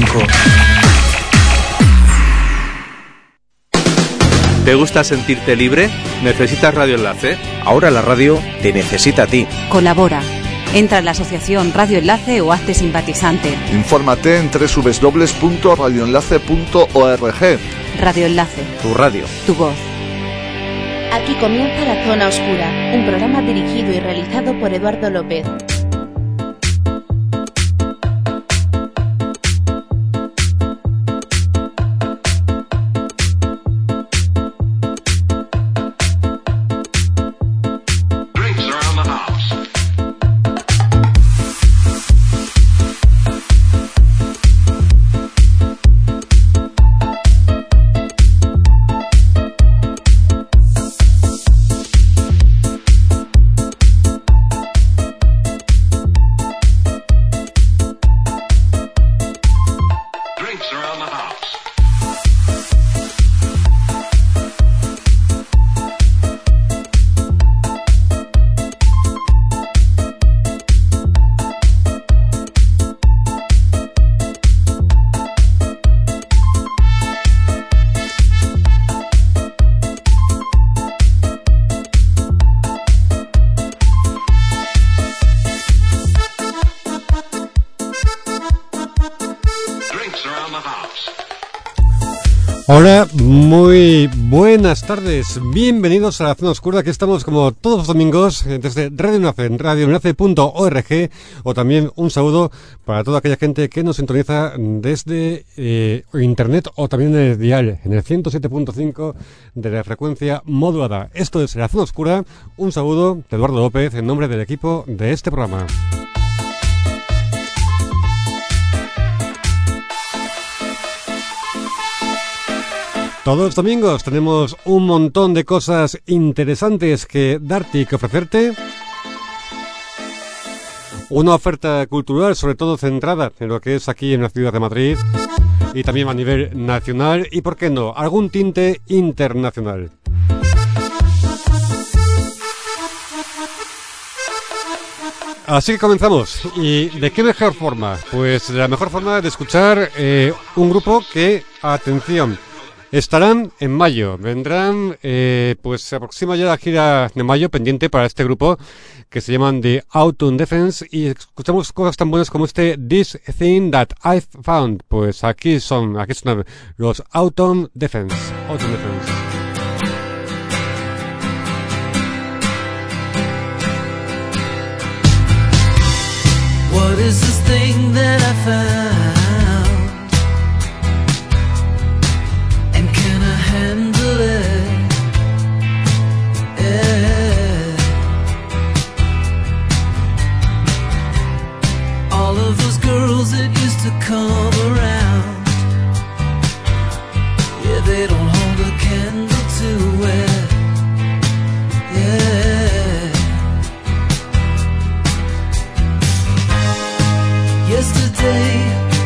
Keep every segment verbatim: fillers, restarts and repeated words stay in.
cinco. ¿Te gusta sentirte libre? ¿Necesitas Radio Enlace? Ahora la radio te necesita a ti. Colabora. Entra en la asociación Radio Enlace o hazte simpatizante. Infórmate en doble u doble u doble u punto radio enlace punto org. Radio Enlace. Tu radio. Tu voz. Aquí comienza La Zona Oscura, un programa dirigido y realizado por Eduardo López. Hola, muy buenas tardes, bienvenidos a La Zona Oscura. Aquí estamos como todos los domingos desde Radio Enlace, en radio enlace punto org, o también un saludo para toda aquella gente que nos sintoniza desde eh, internet o también en el dial, en el ciento siete punto cinco de la frecuencia modulada. Esto es La Zona Oscura, un saludo de Eduardo López en nombre del equipo de este programa. Todos los domingos tenemos un montón de cosas interesantes que darte y que ofrecerte. Una oferta cultural, sobre todo centrada en lo que es aquí en la ciudad de Madrid y también a nivel nacional y, ¿por qué no?, algún tinte internacional. Así que comenzamos. ¿Y de qué mejor forma? Pues de la mejor forma de escuchar eh, un grupo que, atención, estarán en mayo, vendrán, eh, pues se aproxima ya la gira de mayo pendiente para este grupo que se llaman The Autumn Defense y escuchamos cosas tan buenas como este This Thing That I've Found. Pues aquí son, aquí son los Autumn Defense. Autumn Defense. What is this thing that I found? Handle it, yeah. All of those girls that used to come around, yeah, they don't hold a candle to it, yeah. Yesterday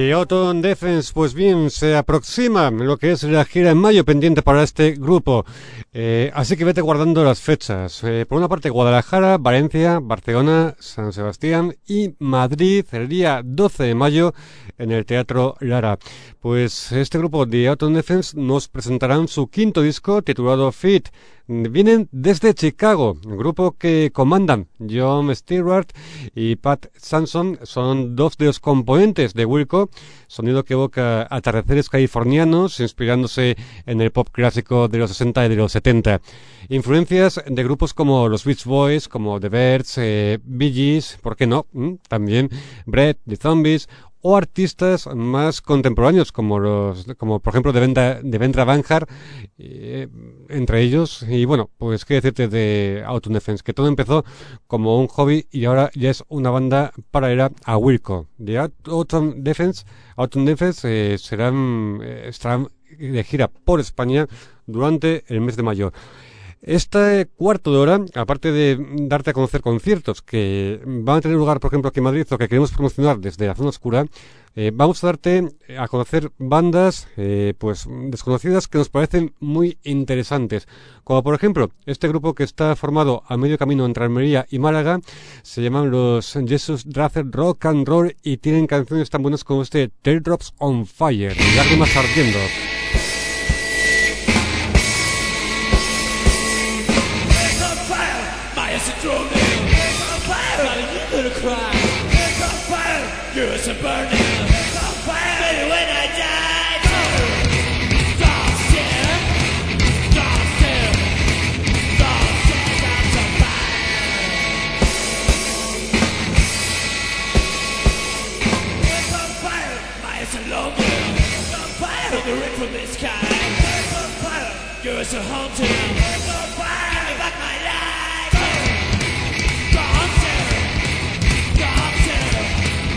The Autumn Defense, pues bien, se aproxima lo que es la gira en mayo pendiente para este grupo, eh, así que vete guardando las fechas. Eh, por una parte, Guadalajara, Valencia, Barcelona, San Sebastián y Madrid, el día doce de mayo en el Teatro Lara. Pues este grupo, The Autumn Defense, nos presentarán su quinto disco titulado Fit. Vienen desde Chicago, un grupo que comandan John Stewart y Pat Sampson, son dos de los componentes de Wilco, sonido que evoca atardeceres californianos, inspirándose en el pop clásico de los sesenta y de los setenta. Influencias de grupos como los Beach Boys, como The Byrds, eh, Bee Gees, ¿por qué no? ¿Mm? También Bread, The Zombies, o artistas más contemporáneos como los, como por ejemplo Devendra, Devendra Banhart, eh, entre ellos. Y bueno, pues qué decirte de Autumn Defense, que todo empezó como un hobby y ahora ya es una banda paralela a Wilco. The Autumn Defense, Autumn Defense eh, serán, eh, estarán de gira por España durante el mes de mayo. Este cuarto de hora, aparte de darte a conocer conciertos que van a tener lugar, por ejemplo, aquí en Madrid o que queremos promocionar desde la zona oscura, eh, vamos a darte a conocer bandas eh, pues desconocidas que nos parecen muy interesantes. Como por ejemplo, este grupo que está formado a medio camino entre Almería y Málaga, se llaman los Jesus Dracer Rock and Roll y tienen canciones tan buenas como este Teardrops on Fire, lágrimas ardiendo. You're a burning fire, baby, when I die. Don't stare, don't stare, don't stare, I'm so fire. It's on fire, my it's a long girl. It's on fire, the rip from the sky. It's on fire, you're so haunted. It's on fire, give me back my life. Don't stare, don't stare.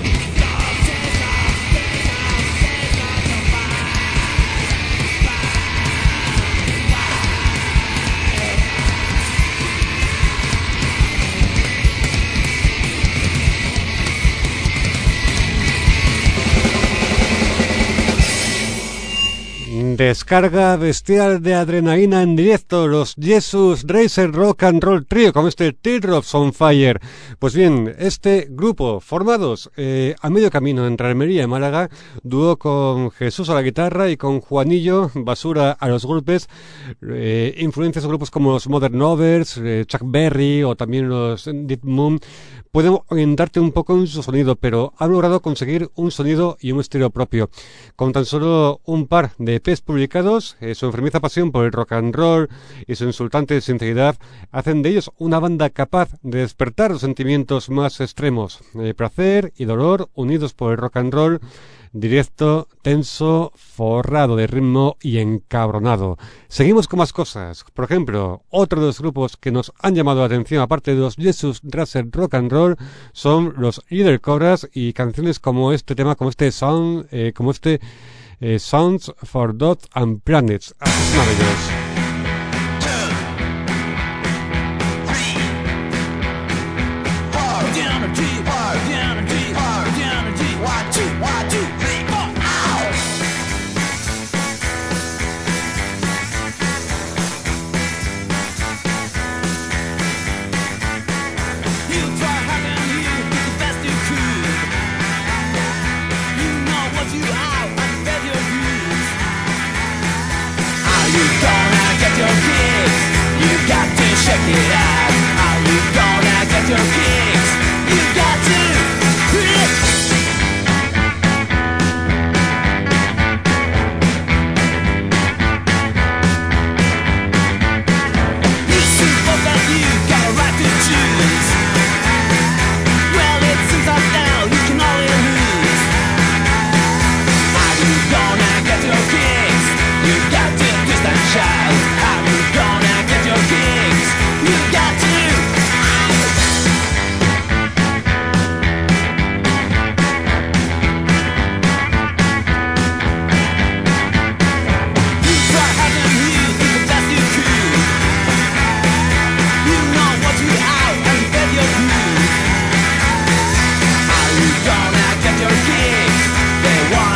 Descarga bestial de adrenalina en directo, los Jesus Dracer Rock and Roll Trio con este Teardrops on Fire. Pues bien, este grupo, formados eh, a medio camino entre Almería y Málaga, dúo con Jesús a la guitarra y con Juanillo Basura a los golpes, eh, influencias de grupos como los Modern Lovers, eh, Chuck Berry o también los Deep Moon, pueden orientarte un poco en su sonido, pero han logrado conseguir un sonido y un estilo propio. Con tan solo un par de E Pes publicados, eh, su enfermiza pasión por el rock and roll y su insultante sinceridad hacen de ellos una banda capaz de despertar los sentimientos más extremos, eh, placer y dolor unidos por el rock and roll, directo, tenso, forrado de ritmo y encabronado. Seguimos con más cosas. Por ejemplo, otro de los grupos que nos han llamado la atención, aparte de los Jesus Dracer Rock and Roll, son los Líder Cobras y canciones como este tema, como este sound, eh, como este eh, Sounds for Dots and Planets. Ah, es maravilloso. Check it out. Are you gonna get your kicks? You got to quit. You suppose that you got a right to choose. Well, it seems like now you can only lose. Are you gonna get your kicks? You got to twist and shout. Are you gonna get your kicks? You got to. You try having you do the best you could. You know what you out and get your views. Are you gonna get your kicks? They want.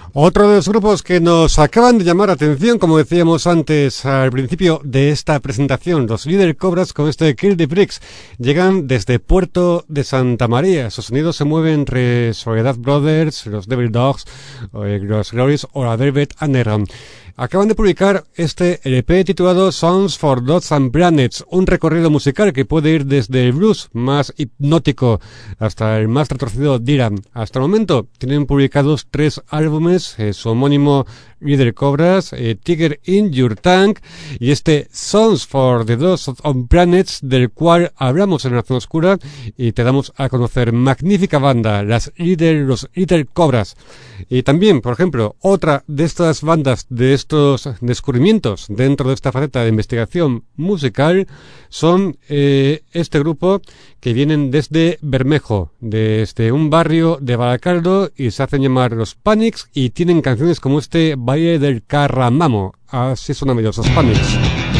Otro de los grupos que nos acaban de llamar la atención, como decíamos antes al principio de esta presentación, los Líder Cobras con este Kill the Bricks, llegan desde Puerto de Santa María. Sus sonidos se mueven entre Soledad Brothers, los Devil Dogs, los Glories o la Velvet Underground. Acaban de publicar este L P titulado Songs for Dogs and Planets, un recorrido musical que puede ir desde el blues más hipnótico hasta el más retorcido Dylan. Hasta el momento tienen publicados tres álbumes, eh, su homónimo Líder Cobras, eh, Tiger in Your Tank y este Songs for the Dogs and Planets, del cual hablamos en la Zona Oscura y te damos a conocer. Magnífica banda, las Líder, los Líder Cobras. Y también, por ejemplo, otra de estas bandas, de estos descubrimientos dentro de esta faceta de investigación musical, son eh, este grupo que vienen desde Bermejo, desde un barrio de Baracaldo, y se hacen llamar los Panics y tienen canciones como este Valle del Carramamo. Así son amigos, los Panics.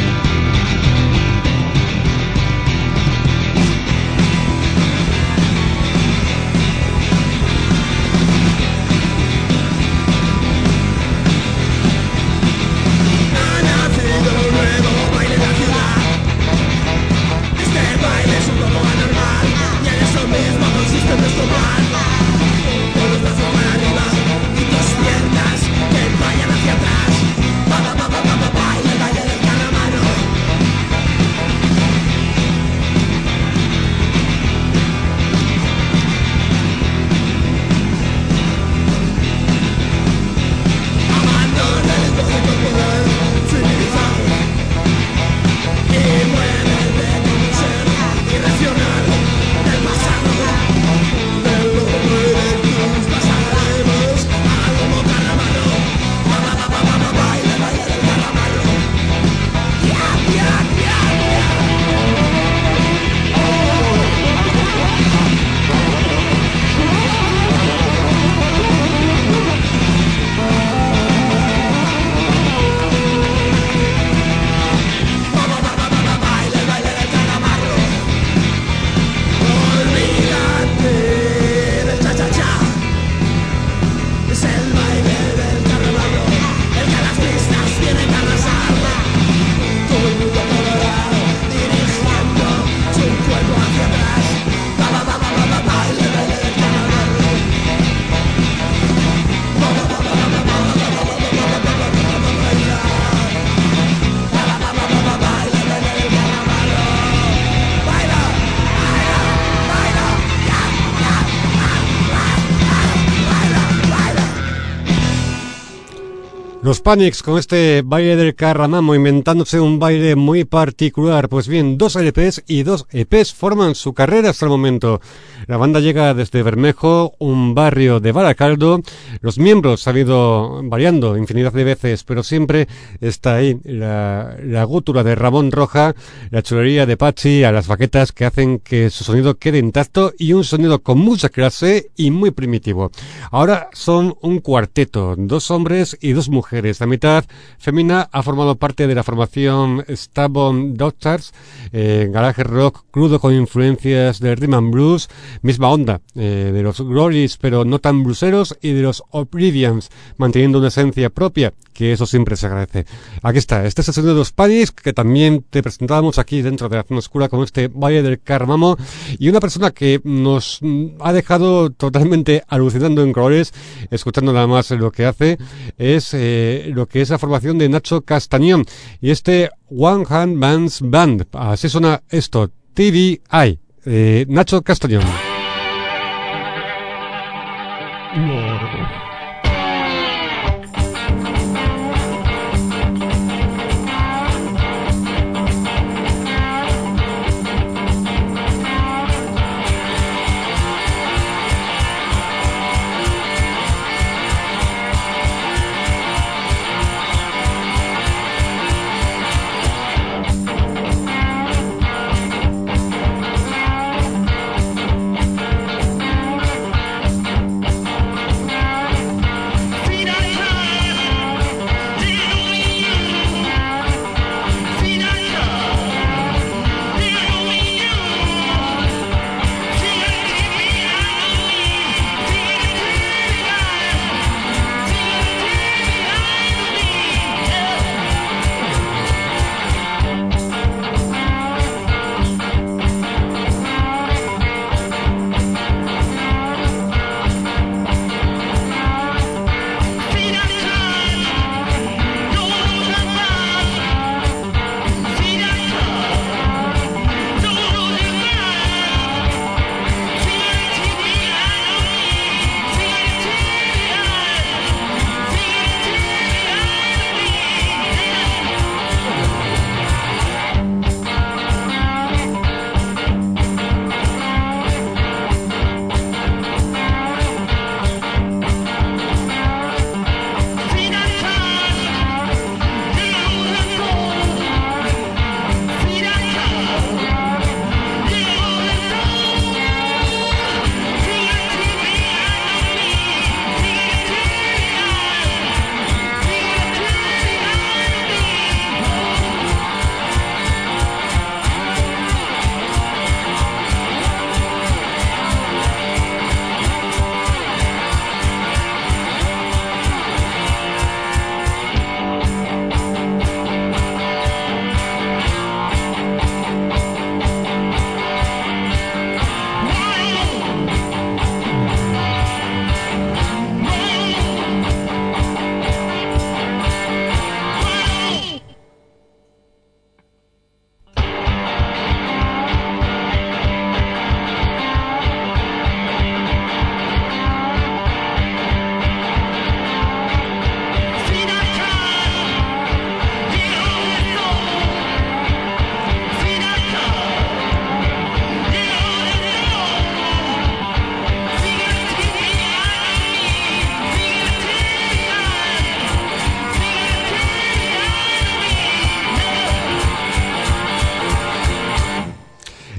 Los Panics con este baile del Carramamo, inventándose un baile muy particular. Pues bien, dos L Pes y dos E Pes forman su carrera hasta el momento. La banda llega desde Bermejo, un barrio de Baracaldo. Los miembros han ido variando infinidad de veces, pero siempre está ahí la, la gútura de Ramón Roja, la chulería de Pachi, a las baquetas que hacen que su sonido quede intacto y un sonido con mucha clase y muy primitivo. Ahora son un cuarteto, dos hombres y dos mujeres. La mitad femenina ha formado parte de la formación Stubborn Doctors, eh, garaje rock crudo con influencias del rhythm and blues, misma onda eh, de los Glories pero no tan blueseros, y de los Oblivions, manteniendo una esencia propia, que eso siempre se agradece. Aquí está, este es el sonido de los Panics, que también te presentábamos aquí dentro de la Zona Oscura con este Valle del Carramamo, y una persona que nos ha dejado totalmente alucinando en colores, escuchando nada más lo que hace, es eh, lo que es la formación de Nacho Castañón y este One Hand Man's Band. Así suena esto, T V I, eh, Nacho Castañón.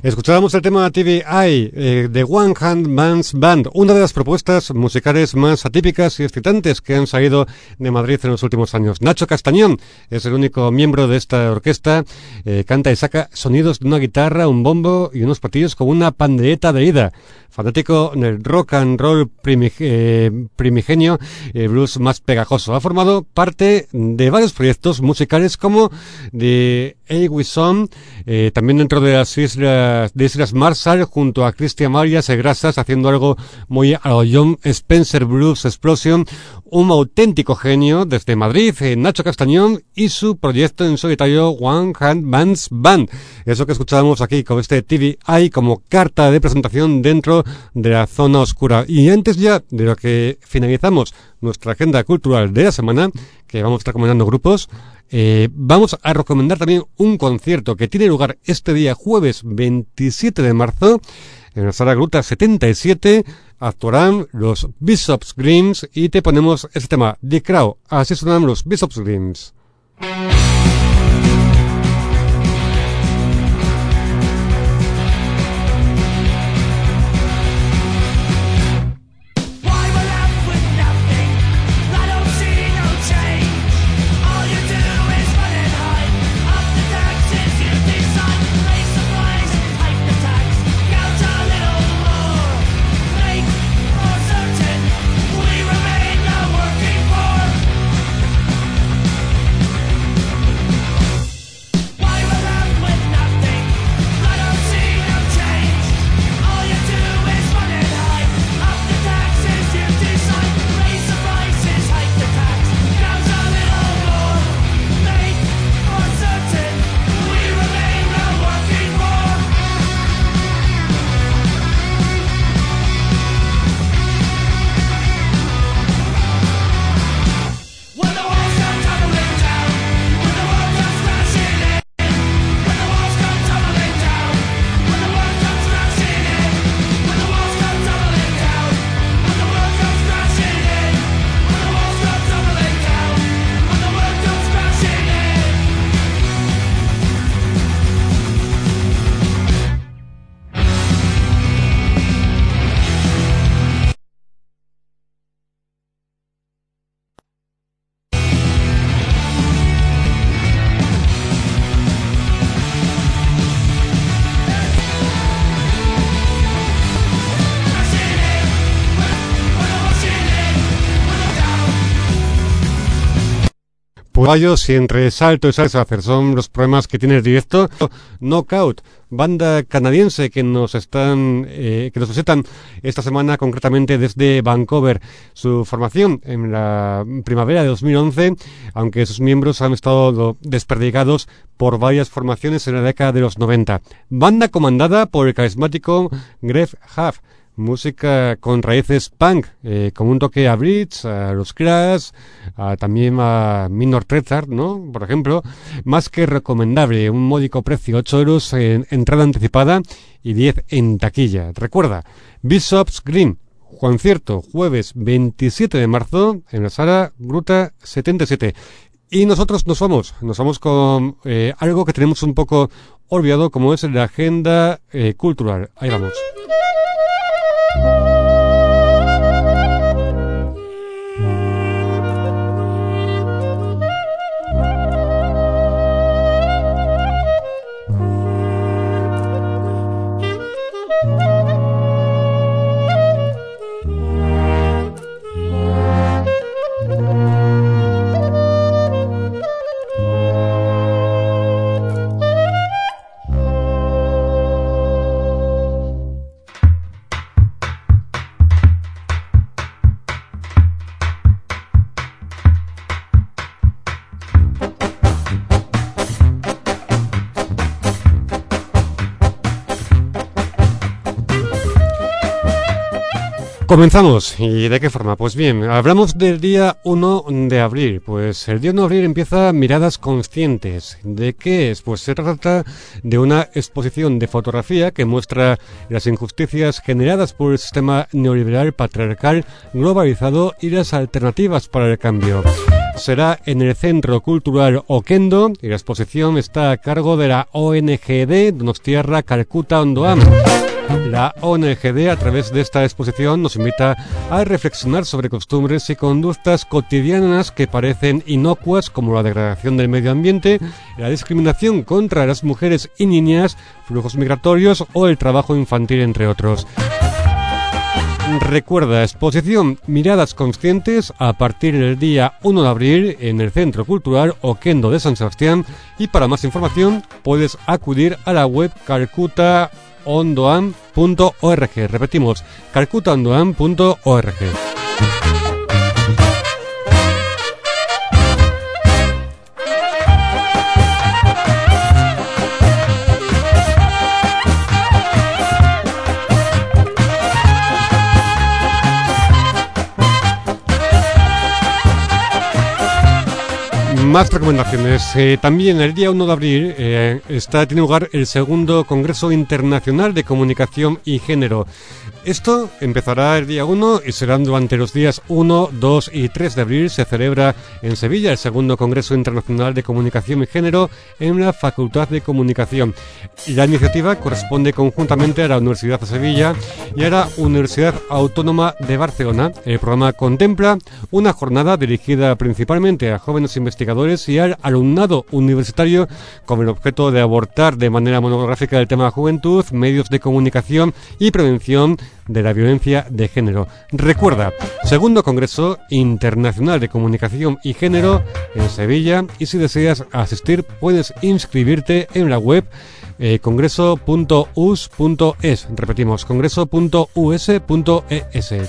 Escuchábamos el tema T V I eh, de One Hand Man's Band, una de las propuestas musicales más atípicas y excitantes que han salido de Madrid en los últimos años. Nacho Castañón es el único miembro de esta orquesta, eh, canta y saca sonidos de una guitarra, un bombo y unos platillos con una pandereta de ida. Fanático del rock and roll primig eh, primigenio, el blues más pegajoso. Ha formado parte de varios proyectos musicales como The A-Wison, eh, también dentro de las islas, de Islas Marshall, junto a Cristian Marias y Grasas, haciendo algo muy a lo John Spencer Blues Explosion. Un auténtico genio desde Madrid, eh, Nacho Castañón y su proyecto en solitario One Hand Man's Band. Eso que escuchábamos aquí con este T V I como carta de presentación dentro de la zona oscura. Y antes ya de lo que finalizamos nuestra agenda cultural de la semana, que vamos a estar comentando grupos, eh, vamos a recomendar también un concierto que tiene lugar este día jueves veintisiete de marzo en la sala Gruta setenta y siete. Actuarán los Bishop's Grims y te ponemos este tema, The Crow. Así sonan los Bishop's Grims. Caballos y entre salto y salsa son los problemas que tiene el directo. Knockout, banda canadiense que nos están eh, que nos visitan esta semana, concretamente desde Vancouver. Su formación en la primavera de dos mil once, aunque sus miembros han estado desperdigados por varias formaciones en la década de los noventa. Banda comandada por el carismático Greg Huff. Música con raíces punk, eh, con un toque a Blitz, a los Crash, a, también a Minor Threat, ¿no? Por ejemplo, más que recomendable, un módico precio, ocho euros en entrada anticipada y diez en taquilla. Recuerda, Bishop's Green, concierto jueves veintisiete de marzo en la sala Gruta setenta y siete. Y nosotros nos vamos, nos vamos con eh, algo que tenemos un poco olvidado, como es la agenda eh, cultural. Ahí vamos. Comenzamos. ¿Y de qué forma? Pues bien, hablamos del día uno de abril. Pues el día uno de abril empieza Miradas Conscientes. ¿De qué es? Pues se trata de una exposición de fotografía que muestra las injusticias generadas por el sistema neoliberal patriarcal globalizado y las alternativas para el cambio. será en el Centro Cultural Oquendo y la exposición está a cargo de la O N G D Donostiarra Calcuta Ondoan. La O N G D, a través de esta exposición, nos invita a reflexionar sobre costumbres y conductas cotidianas que parecen inocuas, como la degradación del medio ambiente, la discriminación contra las mujeres y niñas, flujos migratorios o el trabajo infantil, entre otros. Recuerda, exposición Miradas Conscientes a partir del día uno de abril en el Centro Cultural Oquendo de San Sebastián, y para más información puedes acudir a la web calcuta ondoan punto org. Repetimos, calcuta ondoan punto org. Más recomendaciones. Eh, también el día uno de abril eh, está, tiene lugar el segundo Congreso Internacional de Comunicación y Género. Esto empezará el día uno y serán durante los días uno, dos y tres de abril. Se celebra en Sevilla el segundo Congreso Internacional de Comunicación y Género en la Facultad de Comunicación. La iniciativa corresponde conjuntamente a la Universidad de Sevilla y a la Universidad Autónoma de Barcelona. El programa contempla una jornada dirigida principalmente a jóvenes investigadores y al alumnado universitario con el objeto de abordar de manera monográfica el tema juventud, medios de comunicación y prevención de la violencia de género. Recuerda, segundo Congreso Internacional de Comunicación y Género en Sevilla, y si deseas asistir puedes inscribirte en la web eh, congreso punto u s punto e s. Repetimos, congreso punto u s punto e s.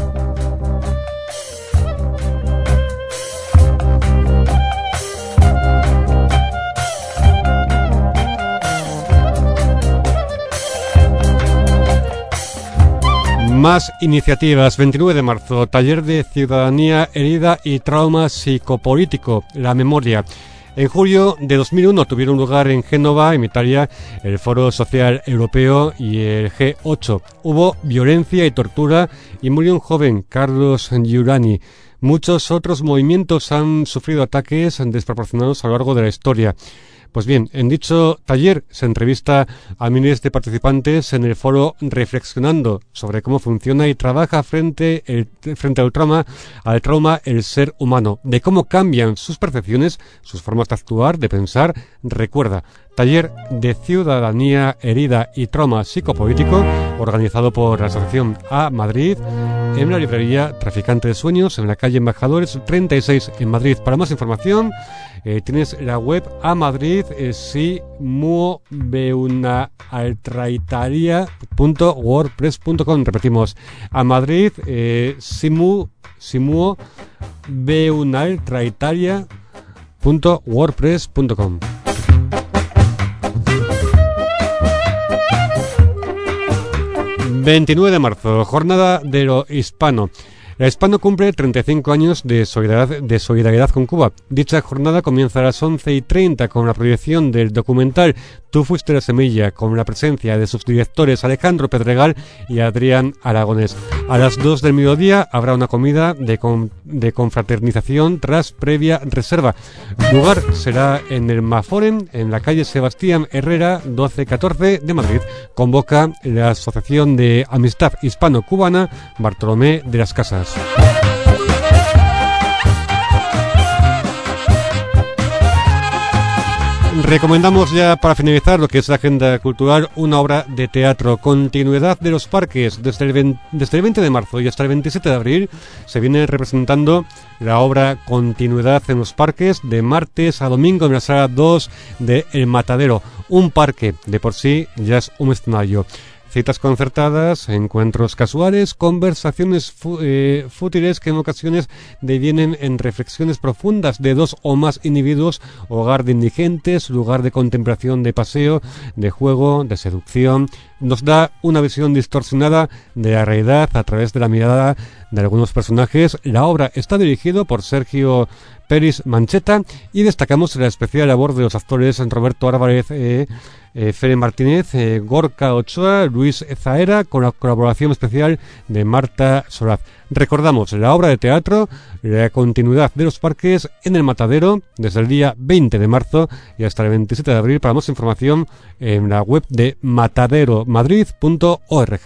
Más iniciativas. veintinueve de marzo, taller de ciudadanía, herida y trauma psicopolítico, la memoria. En julio de dos mil uno tuvieron lugar en Génova, en Italia, el Foro Social Europeo y el G ocho. Hubo violencia y tortura y murió un joven, Carlos Giurani. Muchos otros movimientos han sufrido ataques desproporcionados a lo largo de la historia. Pues bien, en dicho taller se entrevista a miles de participantes en el foro reflexionando sobre cómo funciona y trabaja frente, el, frente al trauma, al trauma el ser humano, de cómo cambian sus percepciones, sus formas de actuar, de pensar. Recuerda, taller de ciudadanía, herida y trauma psicopolítico, organizado por la Asociación A Madrid, en la librería Traficante de Sueños, en la calle Embajadores treinta y seis en Madrid. Para más información, eh, tienes la web A Madrid, eh, si muo beuna altraitaria punto wordpress punto com. Repetimos, A Madrid, eh, simu, simuo beunaltraitaria punto wordpress punto com. veintinueve de marzo, jornada de lo hispano. La Hispano cumple treinta y cinco años de solidaridad, de solidaridad con Cuba. Dicha jornada comienza a las once y treinta con la proyección del documental Tú fuiste la semilla, con la presencia de sus directores Alejandro Pedregal y Adrián Aragonés. A las dos del mediodía habrá una comida de, con, de confraternización tras previa reserva. Lugar será en el Maforen, en la calle Sebastián Herrera, doce catorce de Madrid. Convoca la Asociación de Amistad Hispano-Cubana Bartolomé de las Casas. Recomendamos ya para finalizar lo que es la agenda cultural, una obra de teatro, Continuidad de los Parques. Desde el, veinte, desde el veinte de marzo y hasta el veintisiete de abril se viene representando la obra Continuidad en los Parques de martes a domingo en la sala dos de El Matadero. Un parque de por sí ya es un escenario. Citas concertadas, encuentros casuales, conversaciones fu- eh, fútiles que en ocasiones devienen en reflexiones profundas de dos o más individuos, hogar de indigentes, lugar de contemplación, de paseo, de juego, de seducción. Nos da una visión distorsionada de la realidad a través de la mirada de algunos personajes. La obra está dirigida por Sergio Peris Mancheta y destacamos la especial labor de los actores Roberto Álvarez, eh, eh, Fere Martínez, eh, Gorka Ochoa, Luis Zaera, con la colaboración especial de Marta Solaz. Recordamos la obra de teatro, la continuidad de los parques en el Matadero, desde el día veinte de marzo y hasta el veintisiete de abril. Para más información en la web de mataderomadrid punto org.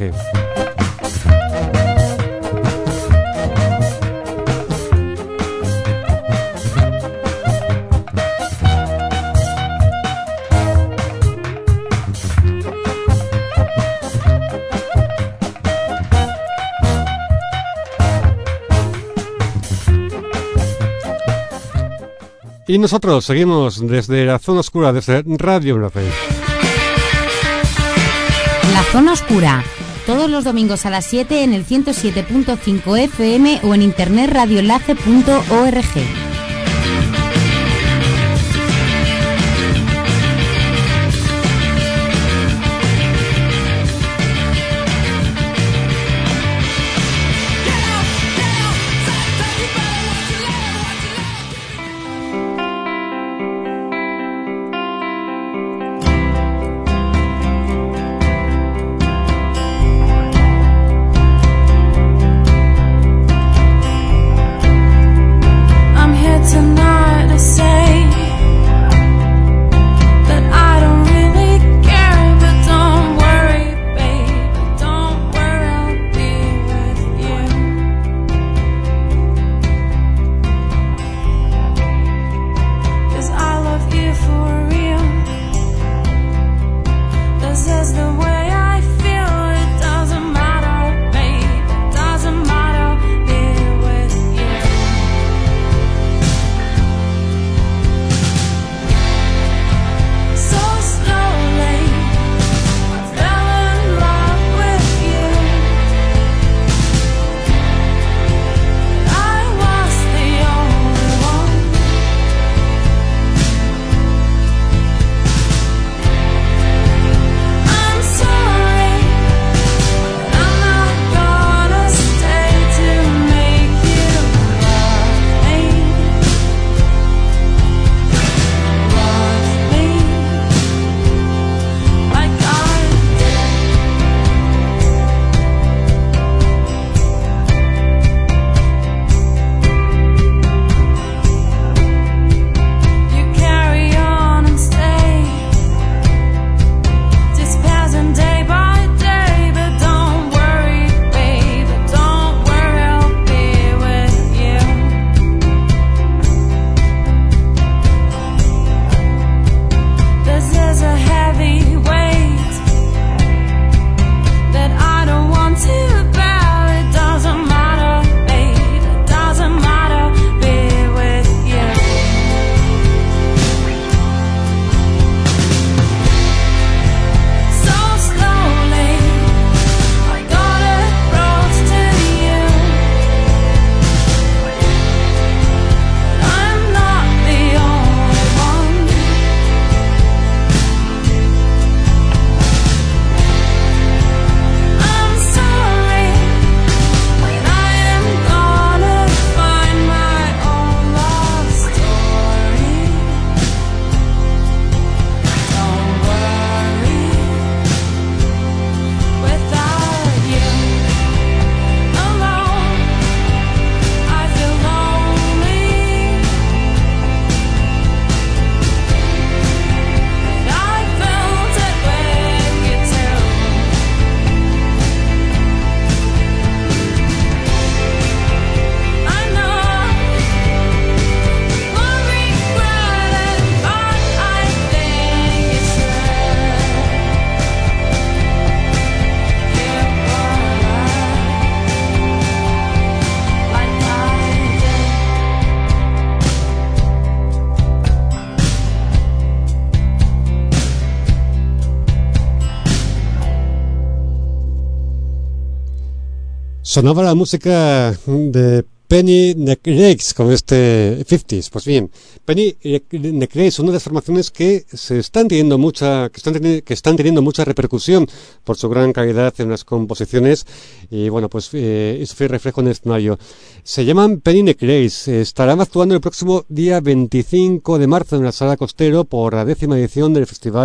Y nosotros seguimos desde la zona oscura, desde Radio Enlace. La zona oscura, todos los domingos a las siete en el ciento siete punto cinco F M o en internet radioenlace punto org. Sonaba la música de Penny Necrace con este cincuentas. Pues bien, Penny Necrace, una de las formaciones que se están teniendo mucha, que están, teni- que están teniendo mucha repercusión por su gran calidad en las composiciones y bueno, pues eh, eso fue reflejo en el escenario. Se llaman Penny Necrace, estarán actuando el próximo día veinticinco de marzo en la Sala Costero por la décima edición del festival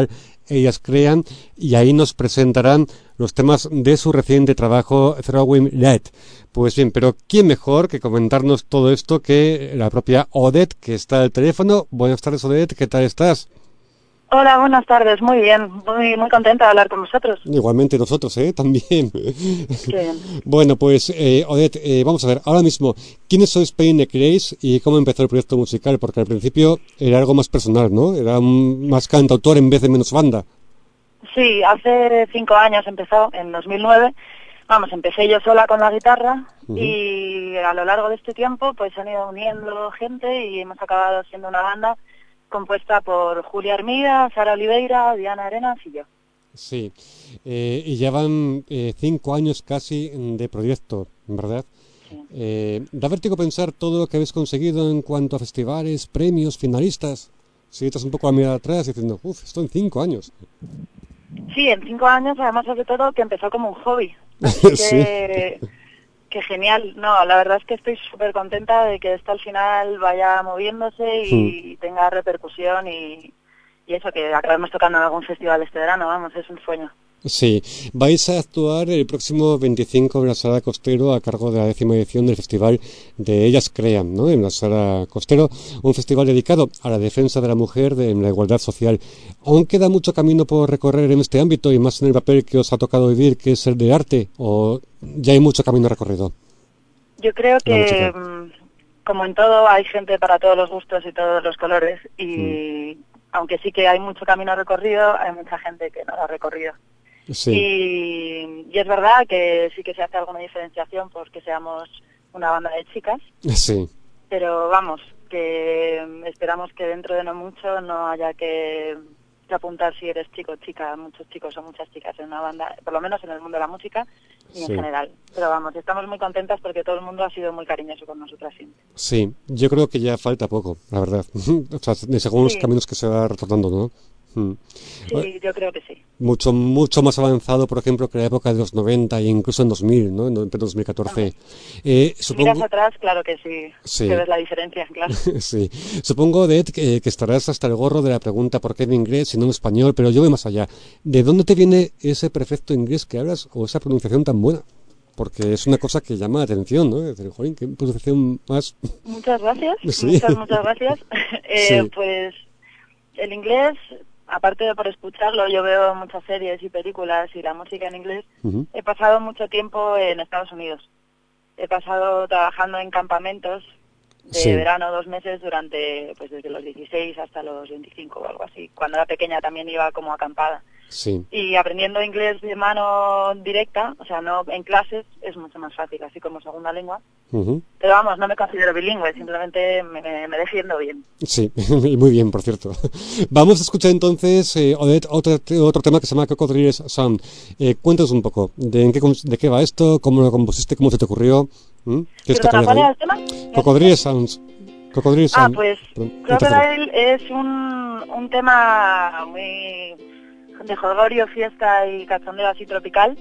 Ellas Crean, y ahí nos presentarán los temas de su reciente trabajo Throwing Lead. Pues bien, pero ¿quién mejor que comentarnos todo esto que la propia Odette, que está al teléfono? Buenas tardes, Odette, ¿qué tal estás? Hola, buenas tardes, muy bien, muy muy contenta de hablar con vosotros. Igualmente nosotros, ¿eh? También. Qué bien. Bueno, pues, eh, Odette, eh, vamos a ver, ahora mismo, ¿quiénes sois Pain Grace y cómo empezó el proyecto musical? Porque al principio era algo más personal, ¿no? Era un, más cantautor en vez de menos banda. Sí, hace cinco años empezó, en dos mil nueve. Vamos, empecé yo sola con la guitarra uh-huh. y a lo largo de este tiempo pues se han ido uniendo gente y hemos acabado siendo una banda compuesta por Julia Hermida, Sara Oliveira, Diana Arenas y yo. Sí, eh, y ya van eh, cinco años casi de proyecto, ¿verdad? Sí. Eh, da vértigo pensar todo lo que habéis conseguido en cuanto a festivales, premios, finalistas. Si estás un poco a mirar atrás diciendo, uff, esto en cinco años. Sí, en cinco años, además sobre todo que empezó como un hobby. Así que... sí. Qué genial, no, la verdad es que estoy súper contenta de que esto al final vaya moviéndose y sí. tenga repercusión y, y eso, que acabemos tocando en algún festival este verano, vamos, es un sueño. Sí, vais a actuar el próximo veinticinco en la Sala Costero a cargo de la décima edición del festival de Ellas Crean, ¿no? En la Sala Costero, un festival dedicado a la defensa de la mujer, de la igualdad social. ¿Aún queda mucho camino por recorrer en este ámbito y más en el papel que os ha tocado vivir, que es el de arte, o ya hay mucho camino recorrido? Yo creo que, como en todo, hay gente para todos los gustos y todos los colores y mm. aunque sí que hay mucho camino recorrido, hay mucha gente que no lo ha recorrido. Sí. Y, y es verdad que sí que se hace alguna diferenciación porque seamos una banda de chicas. Sí. Pero vamos, que esperamos que dentro de no mucho no haya que, que apuntar si eres chico o chica, muchos chicos o muchas chicas en una banda, por lo menos en el mundo de la música y en sí. general. Pero vamos, estamos muy contentas porque todo el mundo ha sido muy cariñoso con nosotras siempre. Sí, yo creo que ya falta poco, la verdad. O sea, según sí. los caminos que se va retornando, ¿no? Sí, yo creo que sí. Mucho mucho más avanzado, por ejemplo, que la época de los noventa e incluso en dos mil, ¿no? En dos mil catorce. Eh, supongo... Miras atrás, claro que sí, sí. que ves la diferencia, claro. Sí. Supongo, Odette, que, que estarás hasta el gorro de la pregunta ¿por qué en inglés y no en español? Pero yo voy más allá. ¿De dónde te viene ese perfecto inglés que hablas o esa pronunciación tan buena? Porque es una cosa que llama la atención, ¿no? Es decir, joder, qué pronunciación más... Muchas gracias, sí. muchas, muchas gracias. eh, sí. Pues el inglés... Aparte de por escucharlo, yo veo muchas series y películas y la música en inglés. Uh-huh. He pasado mucho tiempo en Estados Unidos. He pasado trabajando en campamentos de sí. verano, dos meses, durante, pues desde los dieciséis hasta los veinticinco o algo así. Cuando era pequeña también iba como acampada. Sí. Y aprendiendo inglés de mano directa, o sea, no en clases, es mucho más fácil, así como segunda lengua. Uh-huh. Pero vamos, no me considero bilingüe, simplemente me, me, me defiendo bien. Sí, muy bien, por cierto. Vamos a escuchar entonces, eh, Odette, otro, otro tema que se llama Cocodriles Sound. Eh, cuéntanos un poco, de, en qué, ¿de qué va esto? ¿Cómo lo compusiste? ¿Cómo se te ocurrió? ¿Mm? ¿Qué Perdona, ¿cuál era el tema? Cocodriles Sounds. Cocodriles ah, Sound. pues, Crocodile es un, un tema muy... de jolgorio, fiesta y cachondeo así tropical,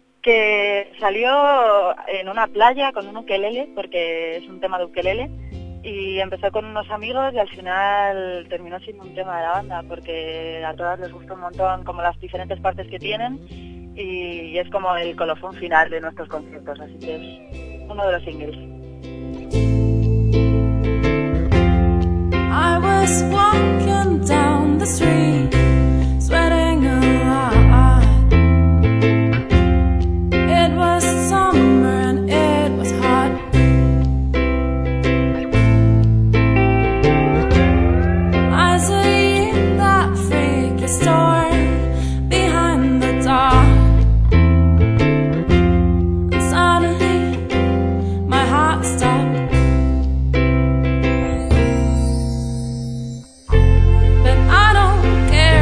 que salió en una playa con un ukelele, porque es un tema de ukelele, y empezó con unos amigos y al final terminó siendo un tema de la banda, porque a todas les gustó un montón como las diferentes partes que tienen, y es como el colofón final de nuestros conciertos, así que es uno de los singles. I was walking down the street, sweating a lot. It was summer and it was hot. I saw you in that freaky store behind the door. And suddenly my heart stopped. But I don't care.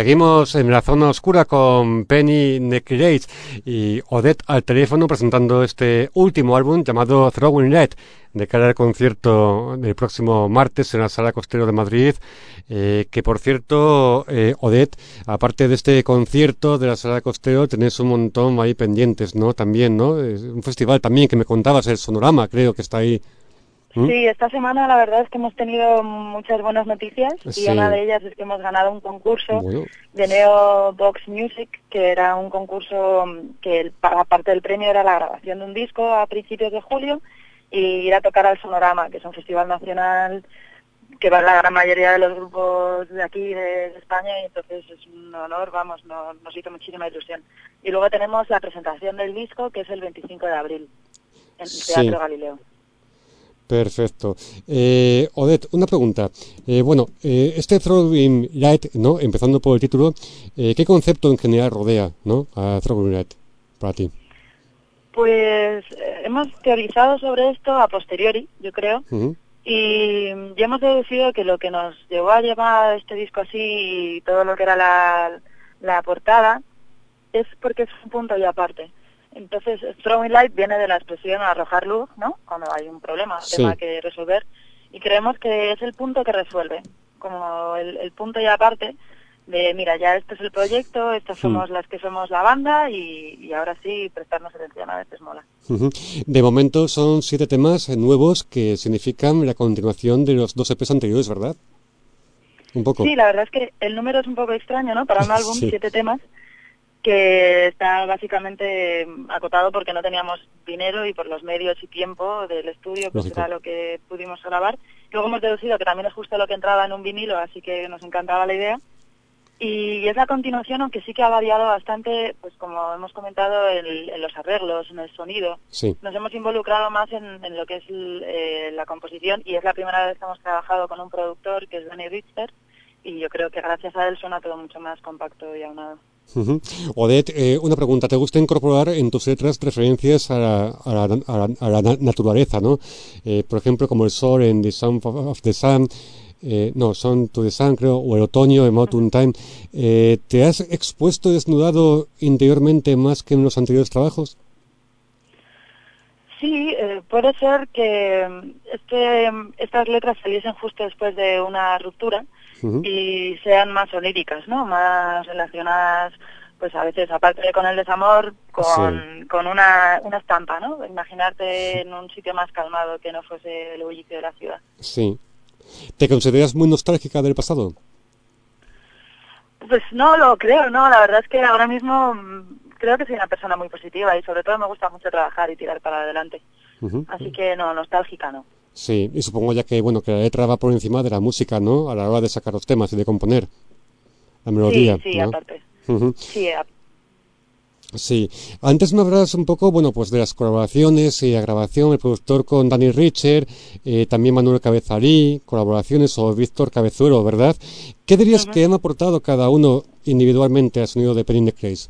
seguimos en la zona oscura con Penny Necrate y Odette al teléfono presentando este último álbum llamado Throwing Lead, de cara al concierto del próximo martes en la Sala Costero de Madrid, eh, que por cierto, eh, Odette, aparte de este concierto de la Sala Costero, tenéis un montón ahí pendientes, ¿no? También, ¿no? Es un festival también que me contabas, el Sonorama, creo que está ahí. ¿Mm? Sí, esta semana la verdad es que hemos tenido muchas buenas noticias Sí. y una de ellas es que hemos ganado un concurso Bueno. de Neo Box Music, que era un concurso que el- aparte del premio era la grabación de un disco a principios de julio y ir a tocar al Sonorama, que es un festival nacional que va la gran mayoría de los grupos de aquí, de, de España, y entonces es un honor, vamos, no- nos hizo muchísima ilusión. Y luego tenemos la presentación del disco, que es el veinticinco de abril, en el Sí. Teatro Galileo. Perfecto. Eh, Odette, una pregunta. Eh, bueno, eh, este Throwing Light, ¿no? Empezando por el título, eh, ¿qué concepto en general rodea, ¿no? A Throwing Light para ti? Pues eh, hemos teorizado sobre esto a posteriori, yo creo, Ujú. y ya hemos deducido que lo que nos llevó a llevar este disco así y todo lo que era la, la portada es porque es un punto y aparte. Entonces, Throwing Light viene de la expresión arrojar luz, ¿no? Cuando hay un problema, un Sí. tema que resolver, y creemos que es el punto que resuelve, como el, el punto y aparte de, mira, ya este es el proyecto, estas Hmm. somos las que somos la banda y, y ahora sí prestarnos atención, a veces mola. Ujú. De momento son siete temas eh, nuevos que significan la continuación de los dos E Pes anteriores, ¿verdad? Un poco. Sí, la verdad es que el número es un poco extraño, ¿no? Para un álbum, Sí. siete temas, que está básicamente acotado porque no teníamos dinero y por los medios y tiempo del estudio, pues Lógico. era lo que pudimos grabar. Luego hemos deducido que también es justo lo que entraba en un vinilo, así que nos encantaba la idea. Y es la continuación, aunque sí que ha variado bastante, pues como hemos comentado, en, en los arreglos, en el sonido. Sí. Nos hemos involucrado más en, en lo que es el, eh, la composición y es la primera vez que hemos trabajado con un productor que es Danny Richter y yo creo que gracias a él suena todo mucho más compacto y aunado. Ujú. Odette, eh, una pregunta. ¿Te gusta incorporar en tus letras referencias a la, a la, a la, a la na- naturaleza, ¿no? Eh, por ejemplo, como el sol en The Sound of, of the Sun, eh, no, Son to the Sun, creo, o el otoño en Autumn Time. Eh, ¿Te has expuesto desnudado interiormente más que en los anteriores trabajos? Sí, eh, puede ser que mm, este, estas letras saliesen justo después de una ruptura Ujú. y sean más oníricas, ¿no? Más relacionadas, pues a veces, aparte de con el desamor, con, con una, una estampa, ¿no? Imaginarte en un sitio más calmado que no fuese el bullicio de la ciudad. Sí. ¿Te consideras muy nostálgica del pasado? Pues no lo creo, no, la verdad es que ahora mismo mm, creo que soy una persona muy positiva y sobre todo me gusta mucho trabajar y tirar para adelante. Ujú. Así que no, nostálgica no. Sí, y supongo ya que, bueno, que la letra va por encima de la música, ¿no? A la hora de sacar los temas y de componer la melodía, Sí, sí, ¿no? aparte. Ujú. Sí, a- Sí. Antes me hablas un poco, bueno, pues de las colaboraciones y la grabación, el productor con Danny Richter, eh, también Manuel Cabezalí, colaboraciones, o Víctor Cabezuelo, ¿verdad? ¿Qué dirías Ujú. que han aportado cada uno individualmente al sonido de Penny Necrate?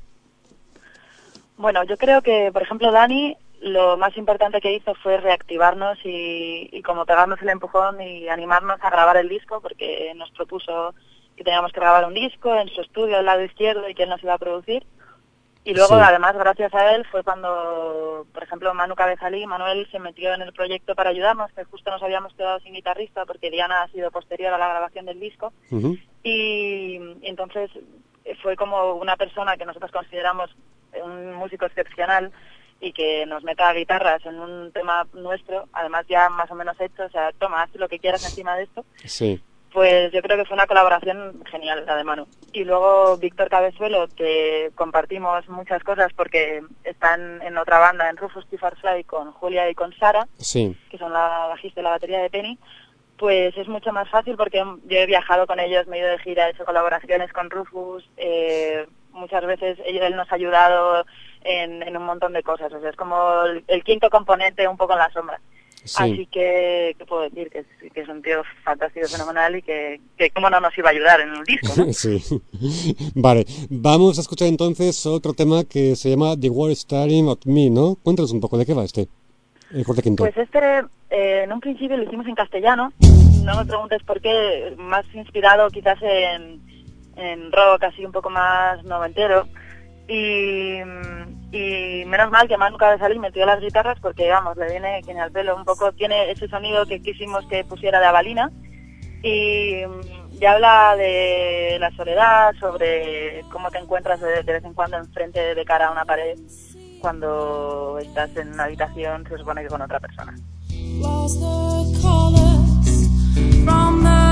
Bueno, yo creo que, por ejemplo, Dani, lo más importante que hizo fue reactivarnos y, y como pegarnos el empujón y animarnos a grabar el disco, porque nos propuso que teníamos que grabar un disco en su estudio al lado izquierdo y que él nos iba a producir. Y luego, Sí. además, gracias a él fue cuando, por ejemplo, Manu Cabezalí, Manuel se metió en el proyecto para ayudarnos, que justo nos habíamos quedado sin guitarrista porque Diana ha sido posterior a la grabación del disco. Ujú. Y, y entonces eh, fue como una persona que nosotros consideramos un músico excepcional y que nos meta guitarras en un tema nuestro, además ya más o menos hecho, o sea, toma, haz lo que quieras encima de esto, Sí. pues yo creo que fue una colaboración genial la de Manu. Y luego Víctor Cabezuelo, que compartimos muchas cosas porque están en otra banda, en Rufus T. Farfly, con Julia y con Sara, Sí. que son la bajista y la batería de Penny, pues es mucho más fácil porque yo he viajado con ellos, me he ido de gira, he hecho colaboraciones con Rufus, eh, muchas veces él nos ha ayudado en, en un montón de cosas, o sea, es como el, el quinto componente un poco en la sombra. Sí. Así que, ¿qué puedo decir? Que es, que es un tío fantástico, fenomenal y que, que cómo no nos iba a ayudar en un disco, ¿no? Sí. Vale, vamos a escuchar entonces otro tema que se llama The World Starting of Me, ¿no? Cuéntanos un poco de qué va este, el corte quinto. Pues este, eh, en un principio lo hicimos en castellano, no me preguntes por qué, más inspirado quizás en, en rock así un poco más noventero. Y, y menos mal que Manu Cabezalí metió las guitarras porque, vamos, le viene quien al pelo. Un poco tiene ese sonido que quisimos que pusiera de Avalina. Y, y habla de la soledad, sobre cómo te encuentras de, de vez en cuando enfrente de cara a una pared cuando estás en una habitación, se supone que con otra persona. Lost the colors from the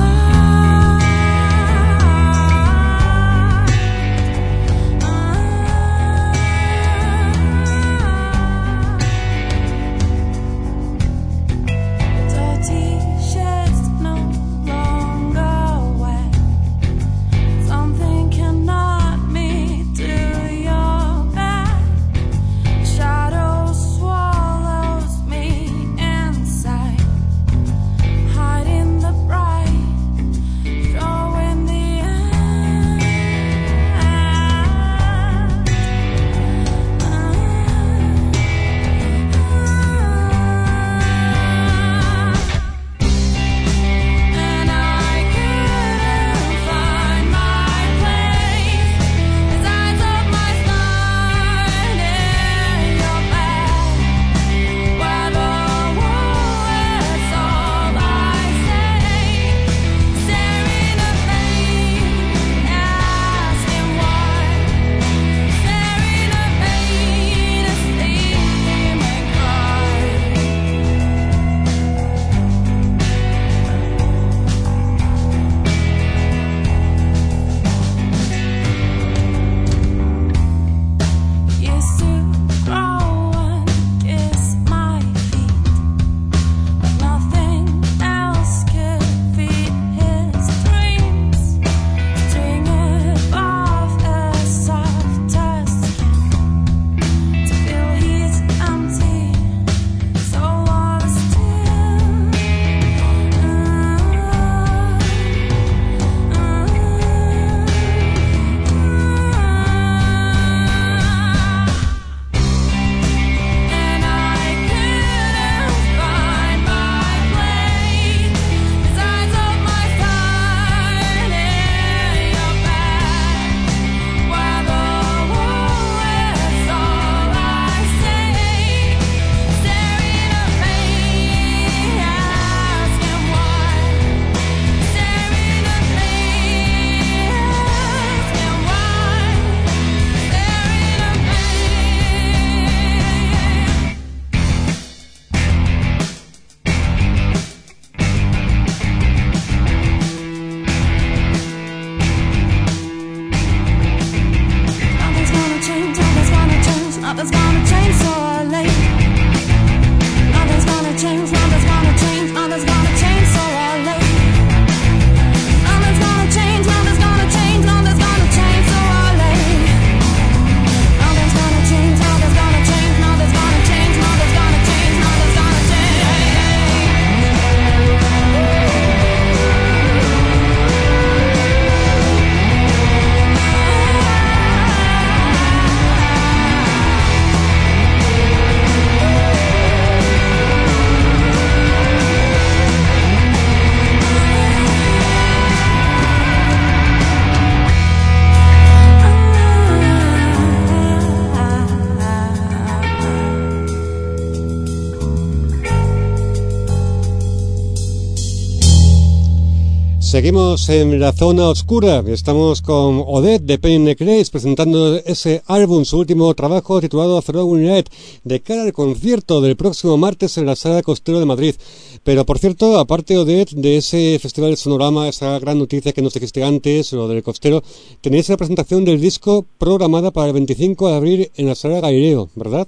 Seguimos en la zona oscura, estamos con Odette de Pain Necrace presentando ese álbum, su último trabajo titulado Through Night, de cara al concierto del próximo martes en la Sala Costero de Madrid. Pero por cierto, aparte Odette de ese Festival Sonorama, esa gran noticia que nos dijiste antes, lo del Costero, tenéis la presentación del disco programada para el veinticinco de abril en la Sala Galileo, ¿verdad?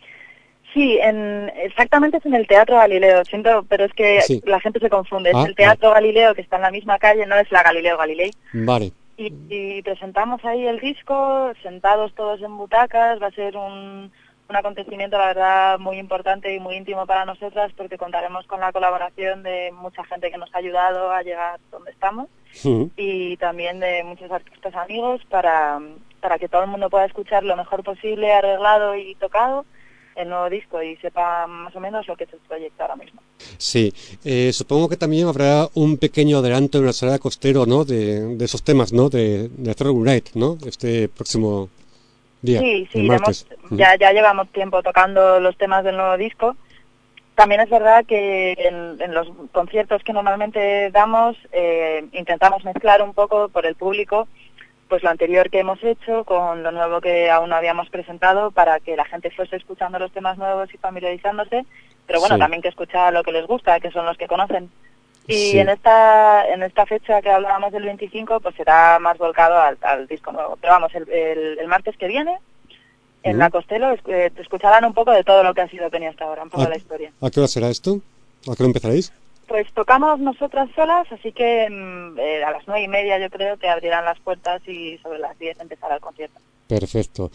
Sí, en, exactamente es en el Teatro Galileo, siento, pero es que sí. La gente se confunde. Es ah, el Teatro ah. Galileo, que está en la misma calle, no es la Galileo Galilei. Vale. Y, y presentamos ahí el disco, sentados todos en butacas. Va a ser un, un acontecimiento, la verdad, muy importante y muy íntimo para nosotras, porque contaremos con la colaboración de mucha gente que nos ha ayudado a llegar donde estamos, sí. Y también de muchos artistas amigos para, para que todo el mundo pueda escuchar lo mejor posible, arreglado y tocado. el nuevo disco y sepa más o menos lo que es el proyecto ahora mismo. Sí, eh, supongo que también habrá un pequeño adelanto en la sala Costero, ¿no? De, de esos temas, ¿no? De, de Third Night, ¿no? Este próximo día. Sí, sí, el martes. hemos, ya, ya llevamos tiempo tocando los temas del nuevo disco. También es verdad que en, en los conciertos que normalmente damos eh, intentamos mezclar un poco por el público pues lo anterior que hemos hecho con lo nuevo que aún no habíamos presentado para que la gente fuese escuchando los temas nuevos y familiarizándose, pero bueno, Sí. también que escuchara lo que les gusta, que son los que conocen. Y Sí. en esta en esta fecha que hablábamos del veinticinco, pues será más volcado al, al disco nuevo. Pero vamos, el, el, el martes que viene, en Mm. la Costello, es- eh, te escucharán un poco de todo lo que ha sido Penny hasta ahora, un poco Ah. de la historia. ¿A qué hora será esto? ¿A qué hora empezaréis? Pues tocamos nosotras solas, así que mm, eh, a las nueve y media yo creo que abrirán las puertas y sobre las diez empezará el concierto. Perfecto.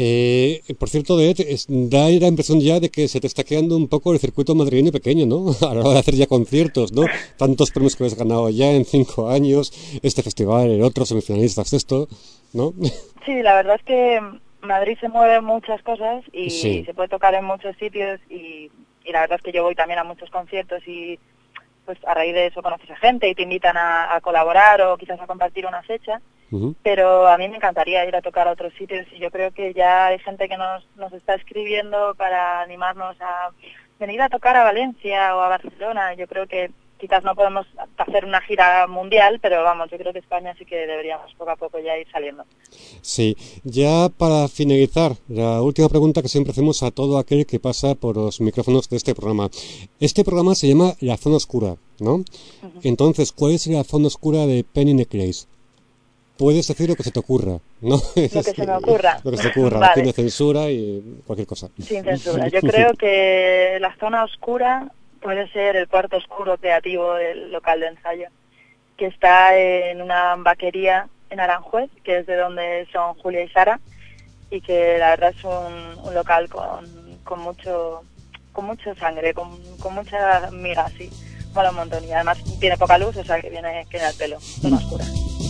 Eh, por cierto, de, es- da la impresión ya de que se te está quedando un poco el circuito madrileño pequeño, ¿no? A la hora de hacer ya conciertos, ¿no? Tantos premios que has ganado ya en cinco años, este festival, el otro, semifinalistas, esto, ¿no? Sí, la verdad es que Madrid se mueve en muchas cosas y Sí. se puede tocar en muchos sitios y, y la verdad es que yo voy también a muchos conciertos y pues a raíz de eso conoces a gente y te invitan a, a colaborar o quizás a compartir una fecha, Ujú. pero a mí me encantaría ir a tocar a otros sitios y yo creo que ya hay gente que nos, nos está escribiendo para animarnos a venir a tocar a Valencia o a Barcelona. Yo creo que quizás no podemos hacer una gira mundial, pero vamos, yo creo que España sí que deberíamos poco a poco ya ir saliendo. Sí, ya para finalizar, la última pregunta que siempre hacemos a todo aquel que pasa por los micrófonos de este programa. Este programa se llama La Zona Oscura, ¿no? Entonces, ¿cuál es la zona oscura de Penny Necklace? Puedes decir lo que se te ocurra, ¿no? Lo que se me ocurra. Lo que se te ocurra, Vale. tiene censura y cualquier cosa. Sin censura. Yo creo que la zona oscura puede ser el cuarto oscuro creativo del local de ensayo, que está en una vaquería en Aranjuez, que es de donde son Julia y Sara, y que la verdad es un, un local con, con mucho con mucha sangre, con, con mucha miga, sí. Mola un montón. Y además tiene poca luz, o sea que viene, que viene al pelo. Zona oscura.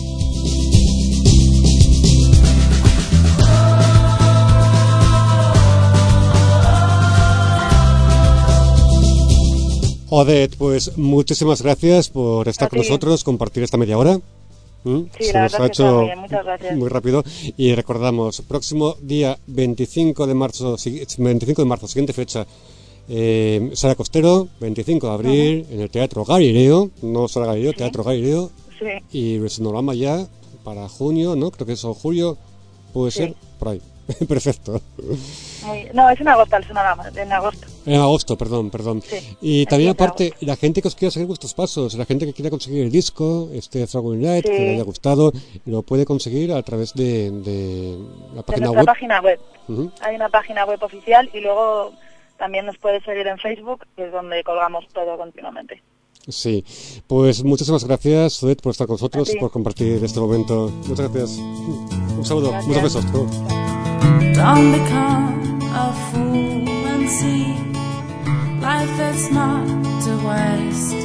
Odette, pues muchísimas gracias por estar A con ti. nosotros, compartir esta media hora. ¿Mm? Sí, Se la nos verdad ha es que está hecho muy bien. Muchas gracias. muy rápido y recordamos, próximo día veinticinco de marzo, si- veinticinco de marzo, siguiente fecha, eh, Sala Costero, veinticinco de abril, en el Teatro Galileo, no Sala Galileo, Sí. Teatro Galileo, Sí. y el sonorama ya para junio, ¿no? Creo que es o julio, puede Sí. ser, por ahí. Perfecto. Muy- no, es en agosto el sonorama, en agosto. En agosto, perdón, perdón. Sí, Y el también siete de aparte, la gente que os quiera seguir vuestros pasos, la gente que quiera conseguir el disco, este Dragon Light, Sí. que le haya gustado, lo puede conseguir a través de, de la De página nuestra web. página web. Ujú. Hay una página web oficial y luego también nos puedes seguir en Facebook, que es donde colgamos todo continuamente. Sí, pues muchísimas gracias, Odette, por estar con nosotros A y ti. por compartir este momento. Muchas gracias. Un saludo, Gracias. muchos besos. Hasta luego. Don't become a fool and see life is not to waste.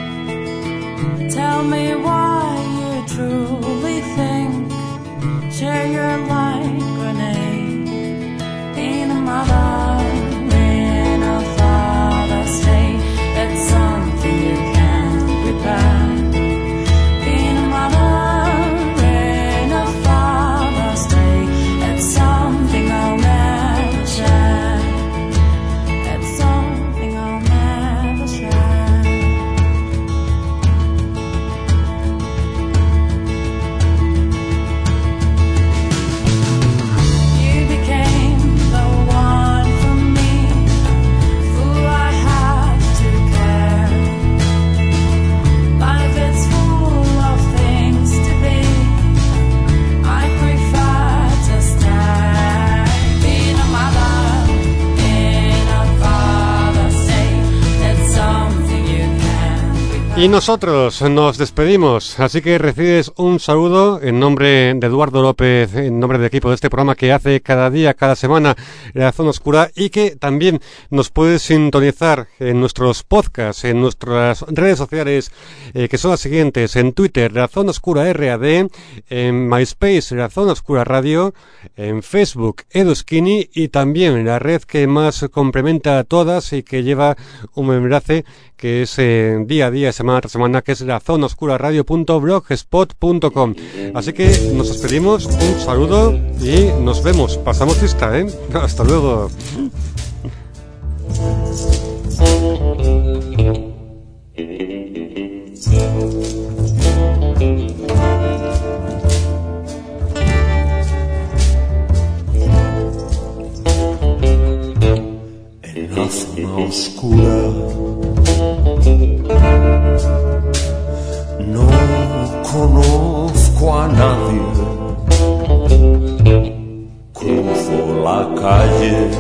Tell me why you truly think share your light grenade. Being a mother in a father state, it's something you can't repair. Being a mother in a father state, it's something I'll never share. It's something I'll never share. Y nosotros nos despedimos, así que recibes un saludo en nombre de Eduardo López, en nombre del equipo de este programa que hace cada día, cada semana La Zona Oscura, y que también nos puedes sintonizar en nuestros podcasts, en nuestras redes sociales, eh, que son las siguientes: en Twitter, La Zona Oscura R A D, en MySpace, La Zona Oscura Radio, en Facebook, Edu Skinny, y también la red que más complementa a todas y que lleva un enlace que es eh, día a día, semana tras semana, que es la zona oscura radio punto blogspot punto com. Así que nos despedimos, un saludo y nos vemos. Pasamos lista, ¿eh? Hasta luego. En la zona oscura no conozco a nadie, cruzo la calle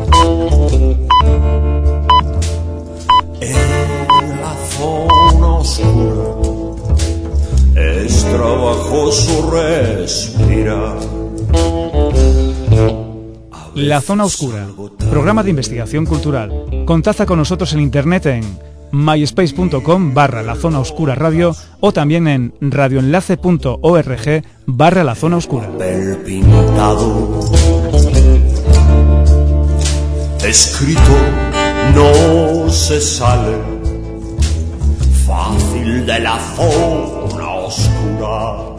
en la zona oscura, es trabajoso respirar. La Zona Oscura, programa de investigación cultural. Contacta con nosotros en internet en myspace.com barra la zona oscura radio o también en radioenlace.org barra la zona oscura. Papel pintado, escrito no se sale fácil de la zona oscura.